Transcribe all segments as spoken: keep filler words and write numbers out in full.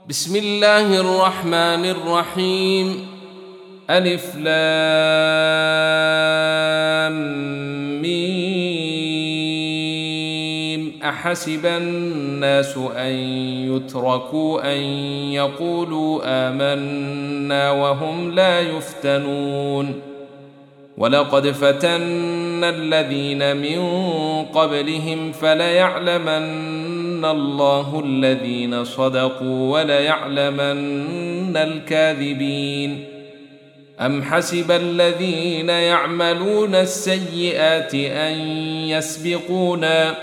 بسم الله الرحمن الرحيم. ألف لام ميم. أحسب الناس أن يتركوا أن يقولوا آمنا وهم لا يفتنون. ولقد فتنا الذين من قبلهم فليعلمن الله الذين صدقوا وليعلمن الكاذبين. أم حسب الذين يعملون السيئات أن يسبقونا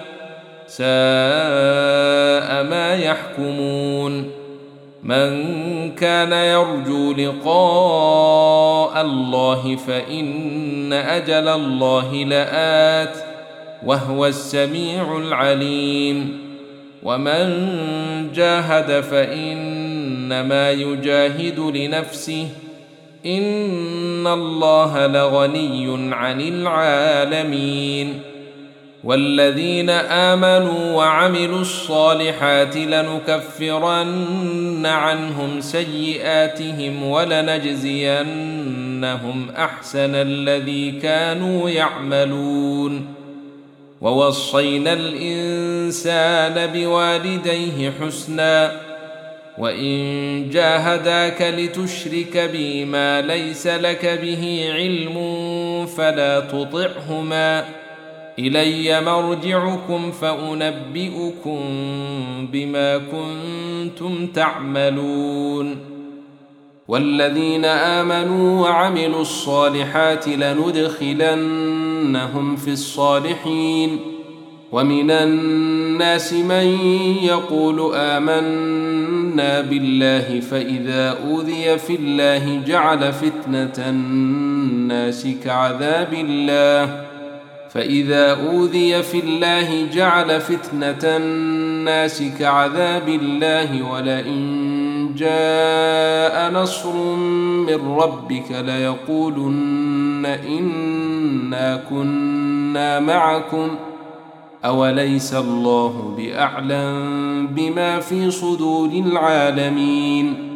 ساء ما يحكمون. من كان يرجو لقاء الله فإن أجل الله لآت وهو السميع العليم. ومن جاهد فإنما يجاهد لنفسه إن الله لغني عن العالمين. والذين آمنوا وعملوا الصالحات لنكفرن عنهم سيئاتهم ولنجزينهم أحسن الذي كانوا يعملون. ووصينا الإنسان بوالديه حسنا وإن جاهداك لتشرك بي ما ليس لك به علم فلا تطعهما إلي مرجعكم فأنبئكم بما كنتم تعملون. والذين آمنوا وعملوا الصالحات لندخلنهم في الصالحين. ومن الناس من يقول آمنا بالله فإذا أوذي في الله جعل فتنة الناس كعذاب الله فإذا أوذي في الله جعل فتنة الناس كعذاب الله ولئن جاء نصر من ربك ليقولن إنا كنا معكم أوليس الله بأعلم بما في صدور العالمين.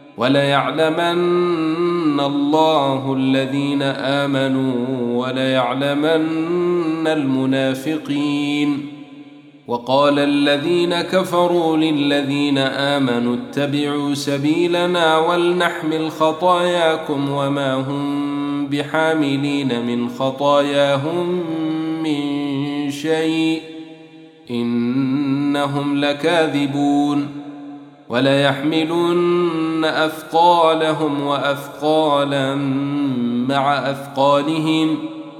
وليعلمن الله الذين آمنوا وليعلمن المنافقين. وقال الذين كفروا للذين آمنوا اتبعوا سبيلنا ولنحمل خطاياكم وما هم بحاملين من خطاياهم من شيء إنهم لكاذبون. وليحملن أثقالهم وأثقالا مع أثقالهم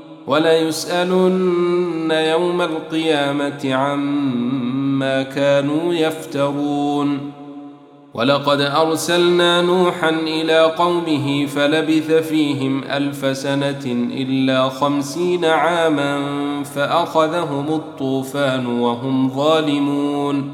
وليسألن يوم القيامة عما كانوا يفترون. ولقد أرسلنا نوحا إلى قومه فلبث فيهم ألف سنة إلا خمسين عاما فأخذهم الطوفان وهم ظالمون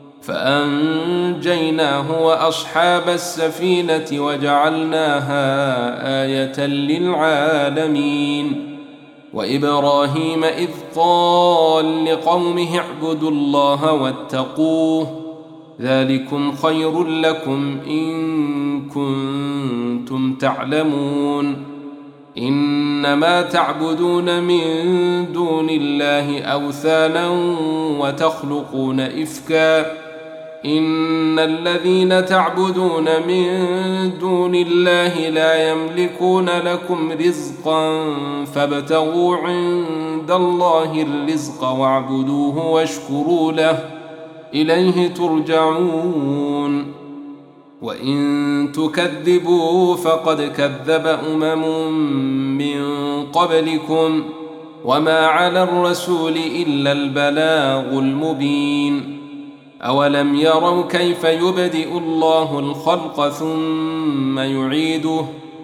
فأنجيناه وأصحاب السفينة وجعلناها آية للعالمين. وإبراهيم إذ قال لقومه اعبدوا الله واتقوه ذلكم خير لكم إن كنتم تعلمون. إنما تعبدون من دون الله أوثانا وتخلقون إفكا إن الذين تعبدون من دون الله لا يملكون لكم رزقا فابتغوا عند الله الرزق واعبدوه واشكروا له إليه ترجعون. وإن تكذبوا فقد كذب أمم من قبلكم وما على الرسول إلا البلاغ المبين. أولم يروا كيف يبدئ الله الخلق ثم يعيده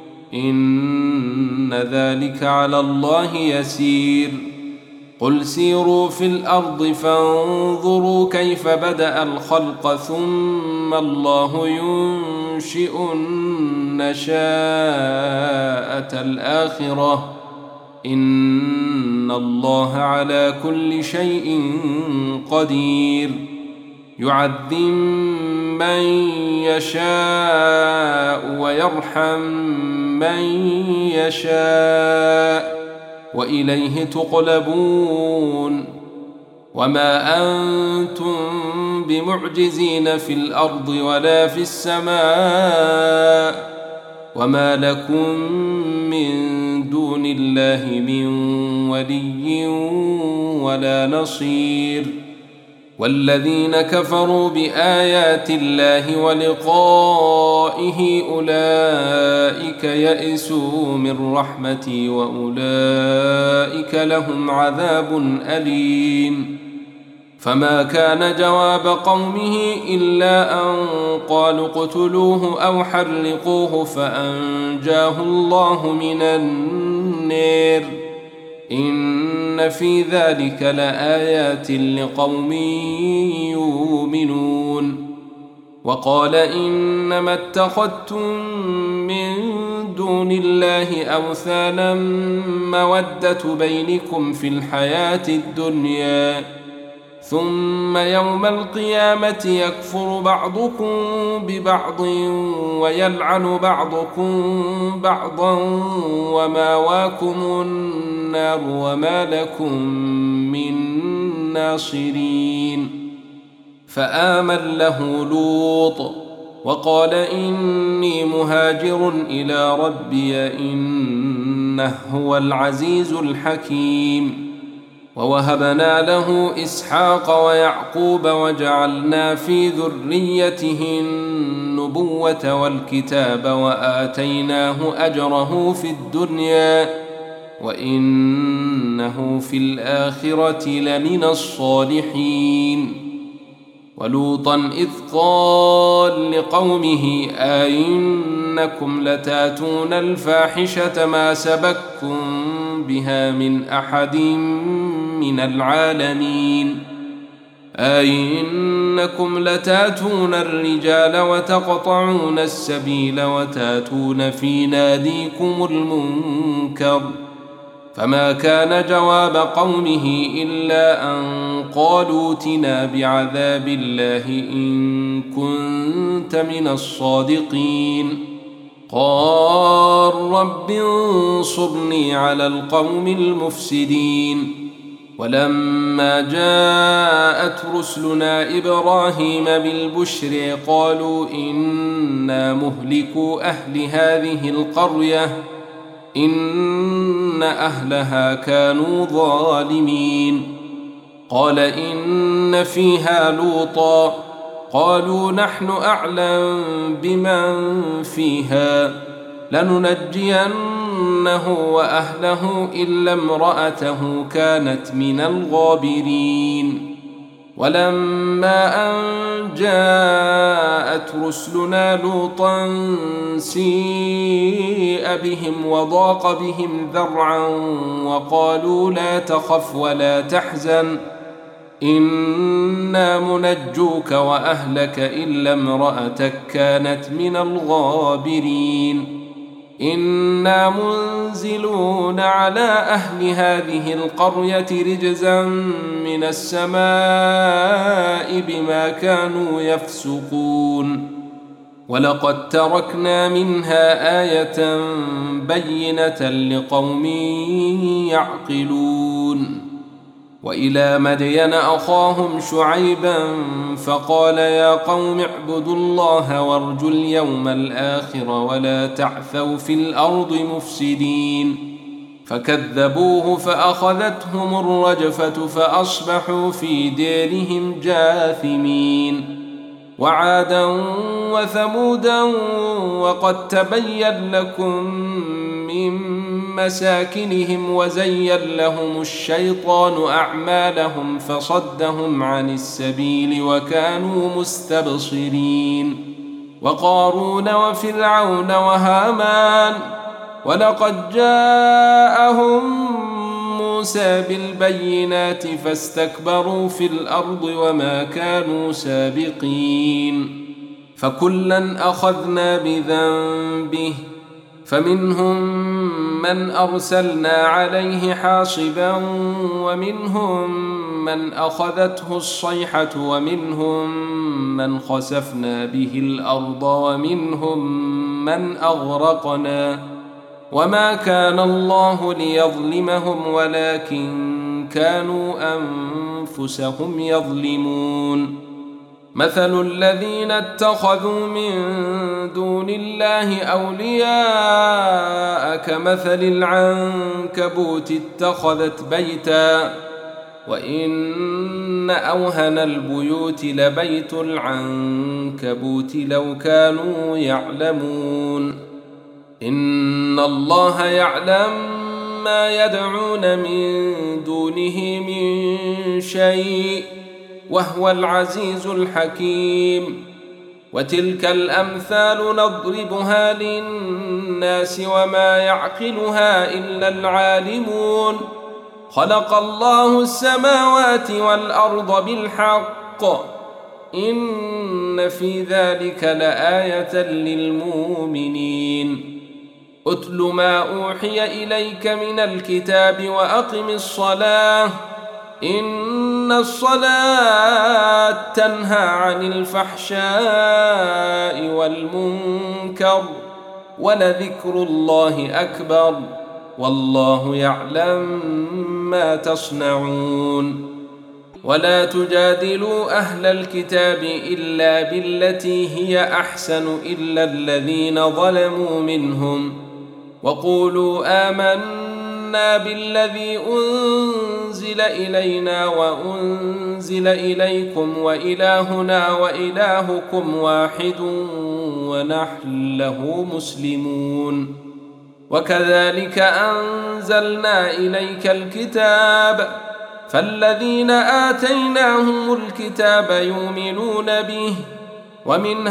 إن ذلك على الله يسير. قل سيروا في الأرض فانظروا كيف بدأ الخلق ثم الله ينشئ النشاءة الآخرة إن الله على كل شيء قدير. يعذب من يشاء ويرحم من يشاء وإليه تقلبون وما أنتم بمعجزين في الأرض ولا في السماء وما لكم من دون الله من ولي ولا نصير والذين كفروا بآيات الله ولقائه أولئك يئسوا من رحمتي وأولئك لهم عذاب أليم فما كان جواب قومه إلا أن قالوا اقتلوه أو حرقوه فأنجاه الله من النار إن في ذلك لآيات لقوم يؤمنون وقال إنما اتخذتم من دون الله أوثانا مودة بينكم في الحياة الدنيا ثم يوم القيامة يكفر بعضكم ببعض ويلعن بعضكم بعضا وماواكم النار وما لكم من ناصرين فآمن له لوط وقال إني مهاجر إلى ربي إنه هو العزيز الحكيم ووهبنا له إسحاق ويعقوب وجعلنا في ذريته النبوة والكتاب وآتيناه أجره في الدنيا وإنه في الآخرة لمن الصالحين ولوطا إذ قال لقومه أئنكم لتاتون الفاحشة ما سبقكم بها من أحد من العالمين أئنكم لتاتون الرجال وتقطعون السبيل وتاتون في ناديكم المنكر فما كان جواب قومه إلا أن قالوا ائتنا بعذاب الله إن كنت من الصادقين قال رب انصرني على القوم المفسدين ولما جاءت رسلنا إبراهيم بالبشر قالوا إنا مهلكو أهل هذه القرية إن أهلها كانوا ظالمين قال إن فيها لوطا قالوا نحن أعلم بمن فيها لننجينه وأهله إلا امرأته كانت من الغابرين ولما أن جاءت رسلنا لوطا سيء بهم وضاق بهم ذرعا وقالوا لا تخف ولا تحزن إنا منجوك وأهلك إلا امرأتك كانت من الغابرين إنا منزلون على أهل هذه القرية رجزا من السماء بما كانوا يفسقون ولقد تركنا منها آية بينة لقوم يعقلون وإلى مدين أخاهم شعيبا فقال يا قوم اعبدوا الله وارجوا اليوم الآخر ولا تعثوا في الأرض مفسدين فكذبوه فأخذتهم الرجفة فأصبحوا في ديرهم جاثمين وعادا وثمودا وقد تبين لكم من مساكنهم وزين لهم الشيطان أعمالهم فصدهم عن السبيل وكانوا مستبصرين وقارون وفرعون وهامان ولقد جاءهم موسى بالبينات فاستكبروا في الأرض وما كانوا سابقين فكلا أخذنا بذنبه فمنهم من أرسلنا عليه حاصبا ومنهم من أخذته الصيحة ومنهم من خسفنا به الأرض ومنهم من أغرقنا وما كان الله ليظلمهم ولكن كانوا أنفسهم يظلمون مثل الذين اتخذوا من دون الله أولياء كمثل العنكبوت اتخذت بيتا وإن أوهن البيوت لبيت العنكبوت لو كانوا يعلمون إن الله يعلم ما يدعون من دونه من شيء وهو العزيز الحكيم وتلك الأمثال نضربها للناس وما يعقلها إلا العالمون خلق الله السماوات والأرض بالحق إن في ذلك لآية للمؤمنين أتل ما أوحي إليك من الكتاب وأقم الصلاة إن الصلاة تنهى عن الفحشاء والمنكر ولذكر الله أكبر والله يعلم ما تصنعون ولا تجادلوا أهل الكتاب إلا بالتي هي أحسن إلا الذين ظلموا منهم وقولوا آمنا بالذي أنزل إلينا وأنزل إليكم وإلهنا وإلهكم واحد ونحن له مسلمون وكذلك أنزلنا إليك الكتاب فالذين آتيناهم الكتاب يؤمنون به ومن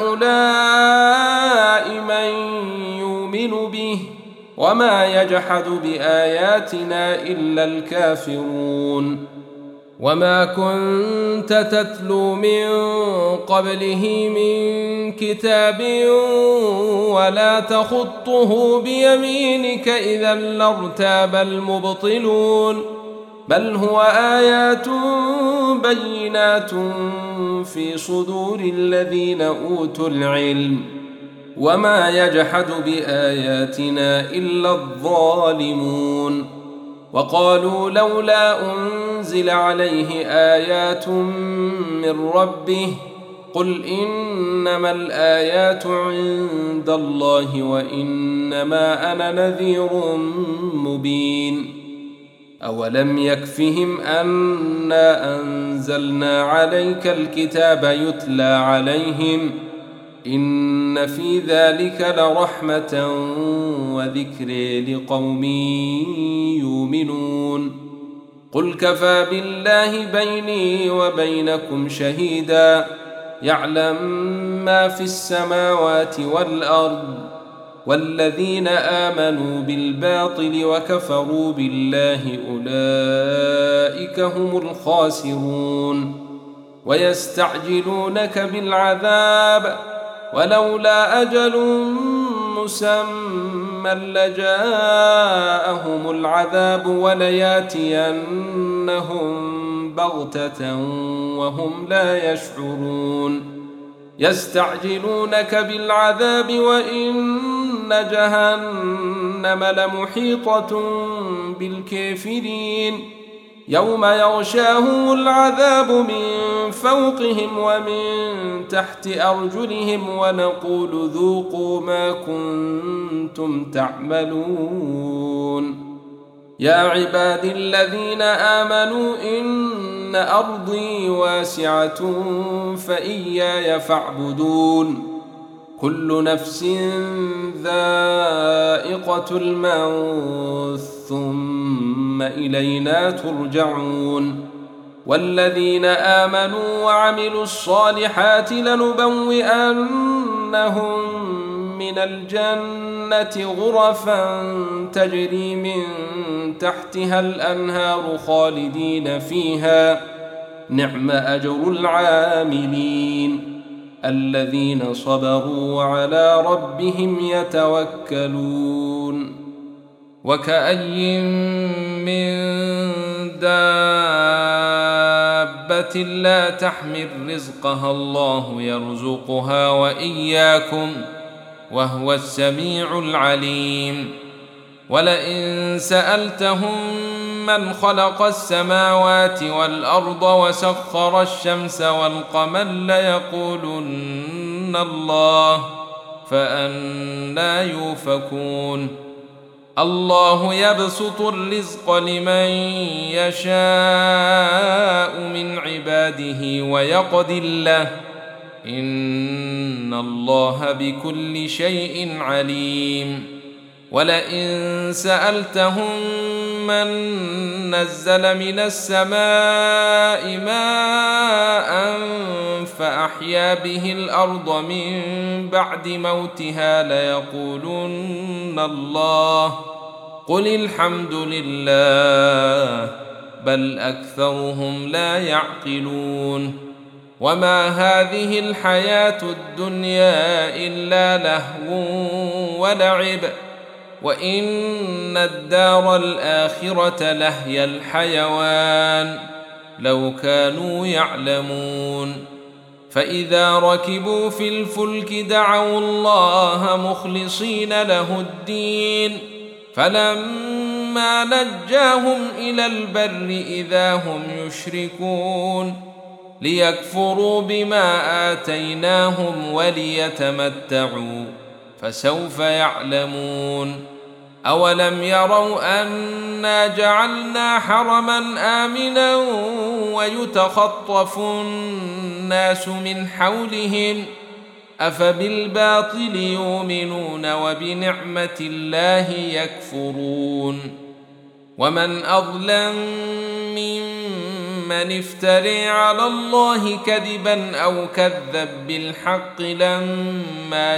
هؤلاء من يؤمن به وما يجحد بآياتنا إلا الكافرون وما كنت تتلو من قبله من كتاب ولا تخطه بيمينك إذا لارتاب المبطلون بل هو آيات بينات في صدور الذين أوتوا العلم وما يجحد بآياتنا إلا الظالمون وقالوا لولا أنزل عليه آيات من ربه قل إنما الآيات عند الله وإنما أنا نذير مبين أولم يكفهم أنا أنزلنا عليك الكتاب يتلى عليهم إن في ذلك لرحمة وذكر لقوم يؤمنون قل كفى بالله بيني وبينكم شهيدا يعلم ما في السماوات والأرض والذين آمنوا بالباطل وكفروا بالله أولئك هم الخاسرون ويستعجلونك بالعذاب ولولا أجل مسمى لجاءهم العذاب ولياتينهم بغتة وهم لا يشعرون يستعجلونك بالعذاب وإن جهنم لمحيطة بالكافرين يوم يغشاهم العذاب من فوقهم ومن تحت أرجلهم ونقول ذوقوا ما كنتم تعملون يا عبادي الذين آمنوا إن أرضي واسعة فإياي فاعبدون كل نفس ذائقة الموت ثم إلينا ترجعون والذين آمنوا وعملوا الصالحات لنبوئنهم من الجنة غرفا تجري من تحتها الأنهار خالدين فيها نعم أجر العاملين الذين صبروا وعلى ربهم يتوكلون. وكأي من دابة لا تحمل رزقها الله يرزقها وإياكم وهو السميع العليم. ولئن سألتهم من خلق السماوات والأرض وسخر الشمس والقمر ليقولن الله، فأنى يؤفكون. الله يبسط الرزق لمن يشاء من عباده ويقدر له، إن الله بكل شيء عليم. ولئن سألتهم من نزل من السماء ماء فأحيا به الأرض من بعد موتها ليقولن الله، قل الحمد لله، بل أكثرهم لا يعقلون. وما هذه الحياة الدنيا إلا لهو ولعب، وإن الدار الآخرة لهي الحيوان لو كانوا يعلمون. فإذا ركبوا في الفلك دعوا الله مخلصين له الدين، فلما نجاهم إلى البر إذا هم يشركون، ليكفروا بما آتيناهم وليتمتعوا فسوف يعلمون. أولم يروا أنا جعلنا حرما آمنا ويتخطف الناس من حولهم، أفبالباطل يؤمنون وبنعمة الله يكفرون. ومن أظلم ممن افترى على الله كذبا أو كذب بالحق لما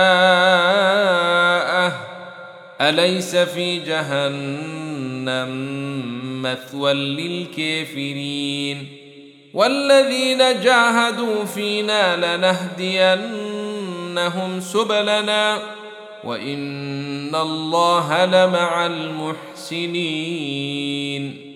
جاءه، أليس في جهنم مثوى للكافرين؟ والذين جاهدوا فينا لنهدينهم سبلنا وإن الله لمع المحسنين.